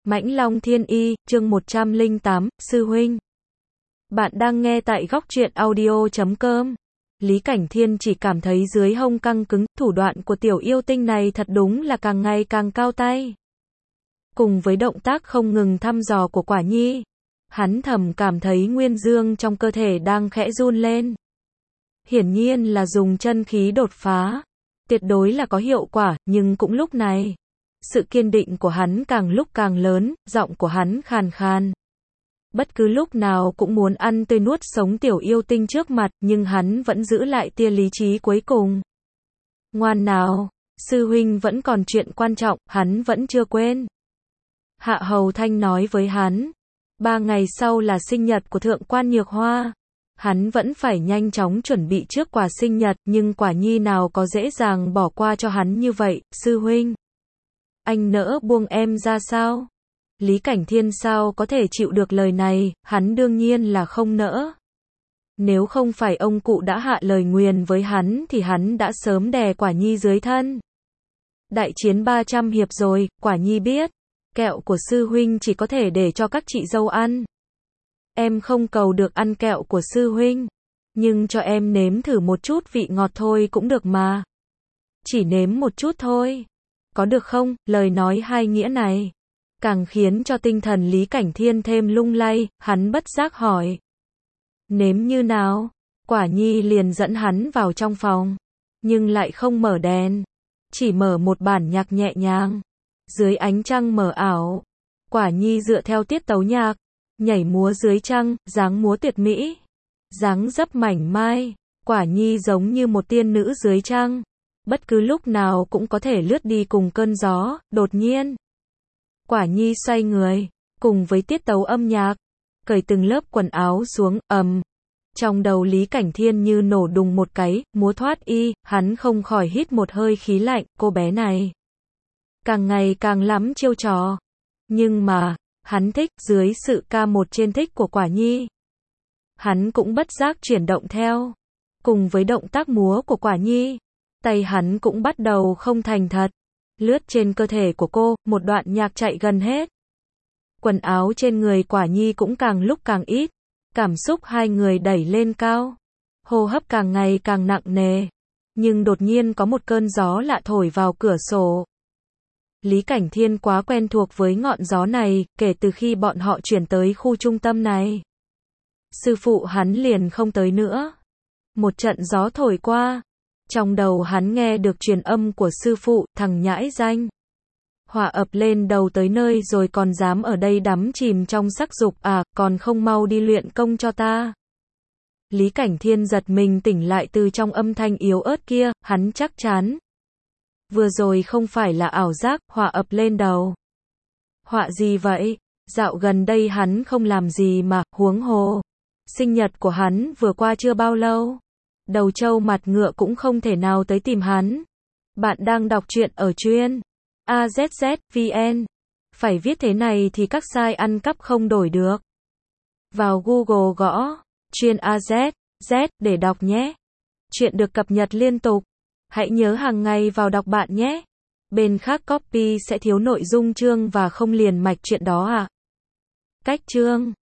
Mãnh Long Thiên Y, chương 108, Sư Huynh. Bạn đang nghe tại góc truyện audio.com. Lý Cảnh Thiên chỉ cảm thấy dưới hông căng cứng, thủ đoạn của tiểu yêu tinh này thật đúng là càng ngày càng cao tay. Cùng với động tác không ngừng thăm dò của Quả Nhi, hắn thầm cảm thấy nguyên dương trong cơ thể đang khẽ run lên. Hiển nhiên là dùng chân khí đột phá, tuyệt đối là có hiệu quả, nhưng cũng lúc này, sự kiên định của hắn càng lúc càng lớn, giọng của hắn khàn khàn. Bất cứ lúc nào cũng muốn ăn tươi nuốt sống tiểu yêu tinh trước mặt, nhưng hắn vẫn giữ lại tia lý trí cuối cùng. Ngoan nào, sư huynh vẫn còn chuyện quan trọng, hắn vẫn chưa quên. Hạ Hầu Thanh nói với hắn, 3 ngày sau là sinh nhật của Thượng quan Nhược Hoa. Hắn vẫn phải nhanh chóng chuẩn bị trước quà sinh nhật, nhưng Quả Nhi nào có dễ dàng bỏ qua cho hắn như vậy, sư huynh. Anh nỡ buông em ra sao? Lý Cảnh Thiên sao có thể chịu được lời này, hắn đương nhiên là không nỡ. Nếu không phải ông cụ đã hạ lời nguyền với hắn thì hắn đã sớm đè Quả Nhi dưới thân. Đại chiến 300 hiệp rồi, Quả Nhi biết, kẹo của sư huynh chỉ có thể để cho các chị dâu ăn. Em không cầu được ăn kẹo của sư huynh, nhưng cho em nếm thử một chút vị ngọt thôi cũng được mà. Chỉ nếm một chút thôi. Có được không? Lời nói hai nghĩa này càng khiến cho tinh thần Lý Cảnh Thiên thêm lung lay, hắn bất giác hỏi. Nếm như nào? Quả Nhi liền dẫn hắn vào trong phòng, nhưng lại không mở đèn, chỉ mở một bản nhạc nhẹ nhàng. Dưới ánh trăng mờ ảo, Quả Nhi dựa theo tiết tấu nhạc, nhảy múa dưới trăng, dáng múa tuyệt mỹ, dáng dấp mảnh mai. Quả Nhi giống như một tiên nữ dưới trăng, bất cứ lúc nào cũng có thể lướt đi cùng cơn gió. Đột nhiên, Quả Nhi xoay người, cùng với tiết tấu âm nhạc, cởi từng lớp quần áo xuống, trong đầu Lý Cảnh Thiên như nổ đùng một cái, múa thoát y, hắn không khỏi hít một hơi khí lạnh, cô bé này càng ngày càng lắm chiêu trò. Nhưng mà, hắn thích, dưới sự ca một trên thích của Quả Nhi, hắn cũng bất giác chuyển động theo. Cùng với động tác múa của Quả Nhi, tay hắn cũng bắt đầu không thành thật, lướt trên cơ thể của cô, một đoạn nhạc chạy gần hết. Quần áo trên người Quả Nhi cũng càng lúc càng ít, cảm xúc hai người đẩy lên cao, hô hấp càng ngày càng nặng nề. Nhưng đột nhiên có một cơn gió lạ thổi vào cửa sổ. Lý Cảnh Thiên quá quen thuộc với ngọn gió này, kể từ khi bọn họ chuyển tới khu trung tâm này. Sư phụ hắn liền không tới nữa. Một trận gió thổi qua, trong đầu hắn nghe được truyền âm của sư phụ, thằng nhãi danh. Hỏa ập lên đầu tới nơi rồi còn dám ở đây đắm chìm trong sắc dục à, còn không mau đi luyện công cho ta. Lý Cảnh Thiên giật mình tỉnh lại từ trong âm thanh yếu ớt kia, hắn chắc chắn. Vừa rồi không phải là ảo giác, hỏa ập lên đầu. Họa gì vậy? Dạo gần đây hắn không làm gì mà, huống hồ. Sinh nhật của hắn vừa qua chưa bao lâu. Đầu trâu mặt ngựa cũng không thể nào tới tìm hắn. Bạn đang đọc truyện ở truyện AZZ.vn. Phải viết thế này thì các site ăn cắp không đổi được. Vào Google gõ truyện AZZ để đọc nhé. Truyện được cập nhật liên tục. Hãy nhớ hàng ngày vào đọc bạn nhé. Bên khác copy sẽ thiếu nội dung chương và không liền mạch chuyện đó à. Cách chương